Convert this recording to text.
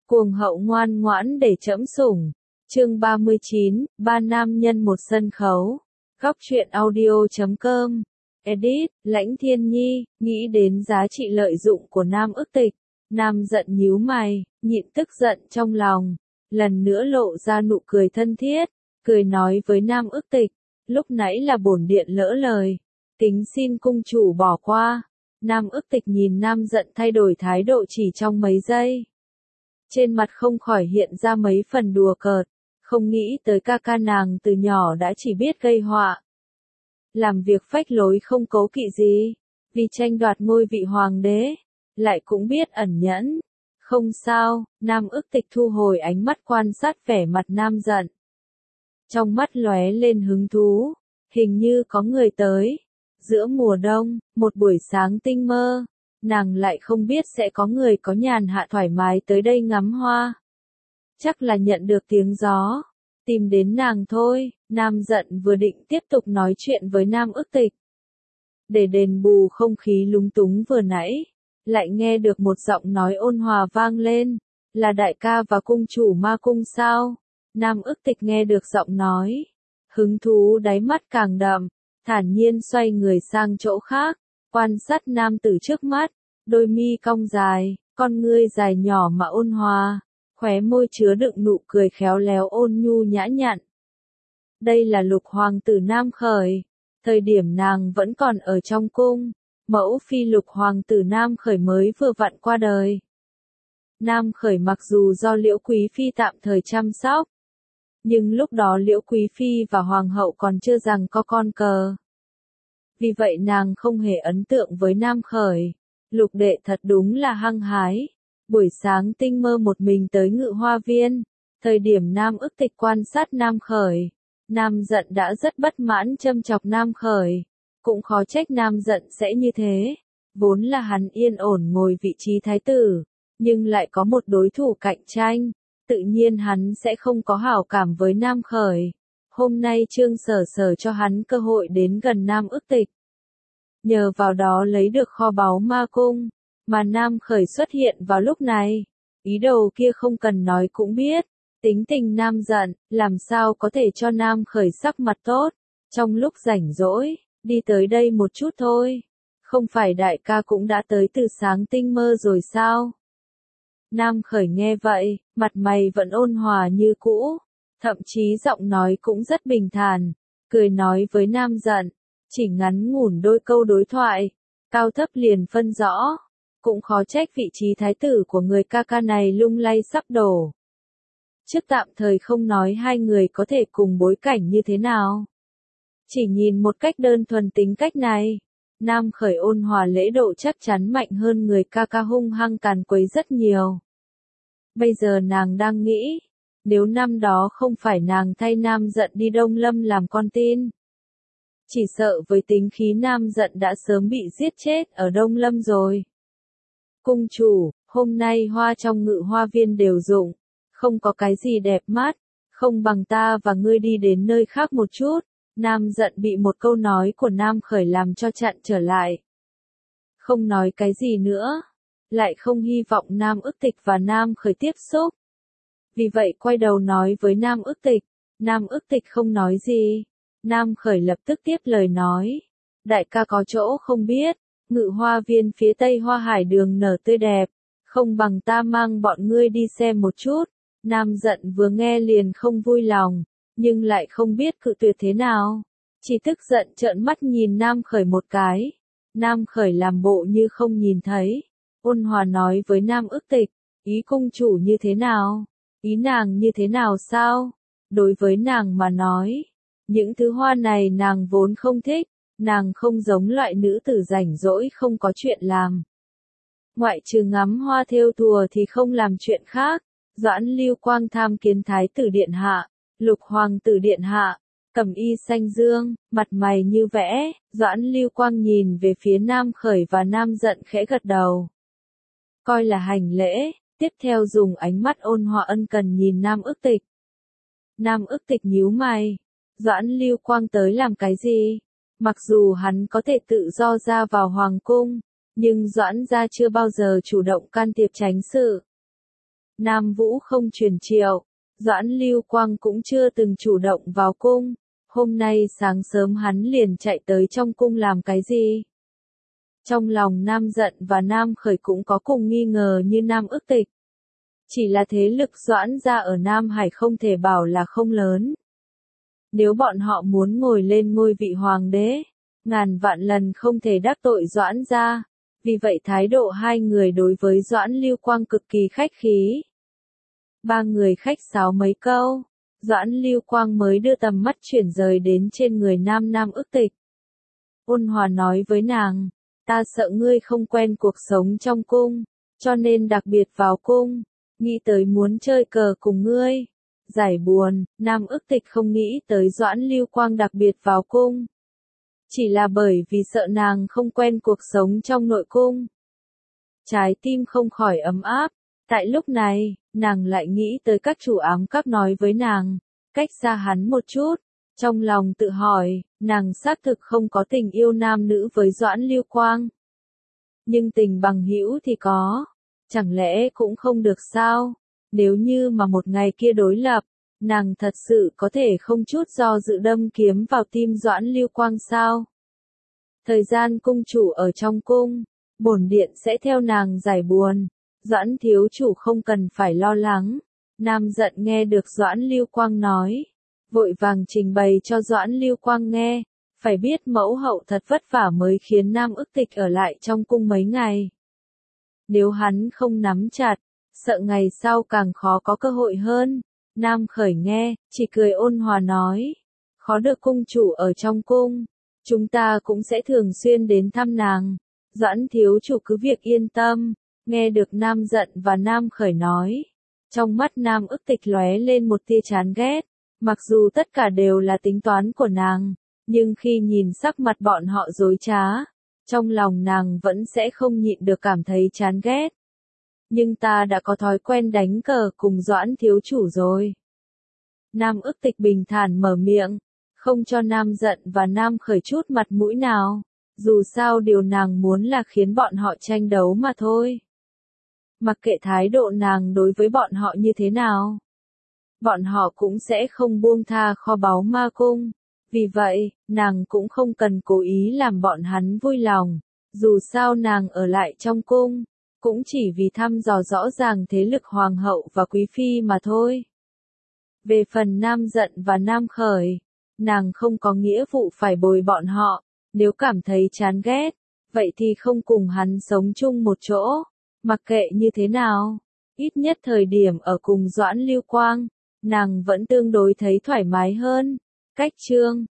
Cuồng hậu ngoan ngoãn để trẫm sủng. Chương 39, ba nam nhân một sân khấu. Góc truyện audio.com. Edit, Lãnh Thiên Nhi, nghĩ đến giá trị lợi dụng của Nam Ức Tịch. Nam giận nhíu mày, nhịn tức giận trong lòng. Lần nữa lộ ra nụ cười thân thiết, cười nói với Nam Ức Tịch, lúc nãy là bổn điện lỡ lời. Kính xin cung chủ bỏ qua. Nam Ức Tịch nhìn Nam giận thay đổi thái độ chỉ trong mấy giây. Trên mặt không khỏi hiện ra mấy phần đùa cợt, không nghĩ tới ca ca nàng từ nhỏ đã chỉ biết gây họa. Làm việc phách lối không cố kỵ gì, vì tranh đoạt ngôi vị hoàng đế, lại cũng biết ẩn nhẫn. Không sao, Nam Ức Tịch thu hồi ánh mắt quan sát vẻ mặt Nam giận. Trong mắt lóe lên hứng thú, hình như có người tới. Giữa mùa đông, một buổi sáng tinh mơ, nàng lại không biết sẽ có người có nhàn hạ thoải mái tới đây ngắm hoa. Chắc là nhận được tiếng gió, tìm đến nàng thôi. Nam giận vừa định tiếp tục nói chuyện với Nam Ức Tịch. Để đền bù không khí lúng túng vừa nãy, lại nghe được một giọng nói ôn hòa vang lên, là đại ca và cung chủ ma cung sao? Nam Ức Tịch nghe được giọng nói, hứng thú đáy mắt càng đậm, thản nhiên xoay người sang chỗ khác, quan sát nam tử trước mắt, đôi mi cong dài, con ngươi dài nhỏ mà ôn hòa, khóe môi chứa đựng nụ cười khéo léo ôn nhu nhã nhặn. Đây là Lục hoàng tử Nam Khởi, thời điểm nàng vẫn còn ở trong cung, mẫu phi Lục hoàng tử Nam Khởi mới vừa vặn qua đời. Nam Khởi mặc dù do Liễu Quý phi tạm thời chăm sóc, nhưng lúc đó Liễu Quý phi và hoàng hậu còn chưa rằng có con cờ. Vì vậy nàng không hề ấn tượng với Nam Khởi. Lục đệ thật đúng là hăng hái. Buổi sáng tinh mơ một mình tới Ngự Hoa Viên, thời điểm Nam Ức Tịch quan sát Nam Khởi, Nam giận đã rất bất mãn châm chọc Nam Khởi, cũng khó trách Nam giận sẽ như thế. Vốn là hắn yên ổn ngồi vị trí thái tử, nhưng lại có một đối thủ cạnh tranh, tự nhiên hắn sẽ không có hảo cảm với Nam Khởi. Hôm nay Trương Sở Sở cho hắn cơ hội đến gần Nam Ức Tịch. Nhờ vào đó lấy được kho báu ma cung, mà Nam Khởi xuất hiện vào lúc này. Ý đồ kia không cần nói cũng biết, tính tình Nam giận, làm sao có thể cho Nam Khởi sắc mặt tốt. Trong lúc rảnh rỗi, đi tới đây một chút thôi. Không phải đại ca cũng đã tới từ sáng tinh mơ rồi sao? Nam Khởi nghe vậy, mặt mày vẫn ôn hòa như cũ, thậm chí giọng nói cũng rất bình thản, cười nói với Nam giận, chỉ ngắn ngủn đôi câu đối thoại, cao thấp liền phân rõ, cũng khó trách vị trí thái tử của người ca ca này lung lay sắp đổ. Trước tạm thời không nói hai người có thể cùng bối cảnh như thế nào. Chỉ nhìn một cách đơn thuần tính cách này, Nam Khởi ôn hòa lễ độ chắc chắn mạnh hơn người ca ca hung hăng càn quấy rất nhiều. Bây giờ nàng đang nghĩ, nếu năm đó không phải nàng thay Nam giận đi Đông Lâm làm con tin, chỉ sợ với tính khí Nam giận đã sớm bị giết chết ở Đông Lâm rồi. Cung chủ, hôm nay hoa trong Ngự Hoa Viên đều rụng, không có cái gì đẹp mắt, không bằng ta và ngươi đi đến nơi khác một chút. Nam giận bị một câu nói của Nam Khởi làm cho chặn trở lại. Không nói cái gì nữa, lại không hy vọng Nam Ức Tịch và Nam Khởi tiếp xúc. Vì vậy quay đầu nói với Nam Ức Tịch, Nam Ức Tịch không nói gì. Nam Khởi lập tức tiếp lời nói, đại ca có chỗ không biết, Ngự Hoa Viên phía tây hoa hải đường nở tươi đẹp, không bằng ta mang bọn ngươi đi xem một chút. Nam giận vừa nghe liền không vui lòng, nhưng lại không biết cự tuyệt thế nào, chỉ tức giận trợn mắt nhìn Nam Khởi một cái. Nam Khởi làm bộ như không nhìn thấy, ôn hòa nói với Nam Ức Tịch, ý cung chủ như thế nào, ý nàng như thế nào sao? Đối với nàng mà nói, những thứ hoa này nàng vốn không thích, nàng không giống loại nữ tử rảnh rỗi không có chuyện làm. Ngoại trừ ngắm hoa thêu thùa thì không làm chuyện khác. Doãn Lưu Quang tham kiến Thái tử điện hạ, Lục hoàng tử điện hạ, cẩm y xanh dương, mặt mày như vẽ. Doãn Lưu Quang nhìn về phía Nam Khởi và Nam giận khẽ gật đầu, coi là hành lễ, tiếp theo dùng ánh mắt ôn hòa ân cần nhìn Nam Ức Tịch. Nam Ức Tịch nhíu mày, Doãn Lưu Quang tới làm cái gì? Mặc dù hắn có thể tự do ra vào hoàng cung, nhưng Doãn gia chưa bao giờ chủ động can thiệp chánh sự. Nam Vũ không truyền triệu, Doãn Lưu Quang cũng chưa từng chủ động vào cung. Hôm nay sáng sớm hắn liền chạy tới trong cung làm cái gì? Trong lòng Nam Giận và Nam Khởi cũng có cùng nghi ngờ như Nam Ức Tịch. Chỉ là thế lực Doãn gia ở Nam Hải không thể bảo là không lớn. Nếu bọn họ muốn ngồi lên ngôi vị hoàng đế, ngàn vạn lần không thể đắc tội Doãn gia. Vì vậy thái độ hai người đối với Doãn Lưu Quang cực kỳ khách khí. Ba người khách sáo mấy câu, Doãn Lưu Quang mới đưa tầm mắt chuyển rời đến trên người Nam Ức Tịch. Ôn hòa nói với nàng, ta sợ ngươi không quen cuộc sống trong cung, cho nên đặc biệt vào cung, nghĩ tới muốn chơi cờ cùng ngươi. Giải buồn, Nam Ức Tịch không nghĩ tới Doãn Lưu Quang đặc biệt vào cung. Chỉ là bởi vì sợ nàng không quen cuộc sống trong nội cung. Trái tim không khỏi ấm áp. Tại lúc này, nàng lại nghĩ tới các chủ ám các nói với nàng, cách xa hắn một chút. Trong lòng tự hỏi, nàng xác thực không có tình yêu nam nữ với Doãn Lưu Quang. Nhưng tình bằng hữu thì có. Chẳng lẽ cũng không được sao? Nếu như mà một ngày kia đối lập, nàng thật sự có thể không chút do dự đâm kiếm vào tim Doãn Lưu Quang sao? Thời gian cung chủ ở trong cung, bổn điện sẽ theo nàng giải buồn. Doãn thiếu chủ không cần phải lo lắng. Nam Giận nghe được Doãn Lưu Quang nói, vội vàng trình bày cho Doãn Lưu Quang nghe. Phải biết mẫu hậu thật vất vả mới khiến Nam Ức Tịch ở lại trong cung mấy ngày. Nếu hắn không nắm chặt, sợ ngày sau càng khó có cơ hội hơn. Nam Khởi nghe, chỉ cười ôn hòa nói, khó được cung chủ ở trong cung, chúng ta cũng sẽ thường xuyên đến thăm nàng. Doãn thiếu chủ cứ việc yên tâm. Nghe được Nam Giận và Nam Khởi nói, trong mắt Nam Ức Tịch lóe lên một tia chán ghét. Mặc dù tất cả đều là tính toán của nàng, nhưng khi nhìn sắc mặt bọn họ dối trá, trong lòng nàng vẫn sẽ không nhịn được cảm thấy chán ghét. Nhưng ta đã có thói quen đánh cờ cùng Doãn thiếu chủ rồi. Nam Ức Tịch bình thản mở miệng, không cho Nam Giận và Nam Khởi chút mặt mũi nào. Dù sao điều nàng muốn là khiến bọn họ tranh đấu mà thôi. Mặc kệ thái độ nàng đối với bọn họ như thế nào, bọn họ cũng sẽ không buông tha kho báu ma cung. Vì vậy, nàng cũng không cần cố ý làm bọn hắn vui lòng. Dù sao nàng ở lại trong cung, cũng chỉ vì thăm dò rõ ràng thế lực hoàng hậu và quý phi mà thôi. Về phần Nam Giận và Nam Khởi, nàng không có nghĩa vụ phải bồi bọn họ. Nếu cảm thấy chán ghét, vậy thì không cùng hắn sống chung một chỗ. Mặc kệ như thế nào, ít nhất thời điểm ở cùng Doãn Lưu Quang, nàng vẫn tương đối thấy thoải mái hơn. Cách chương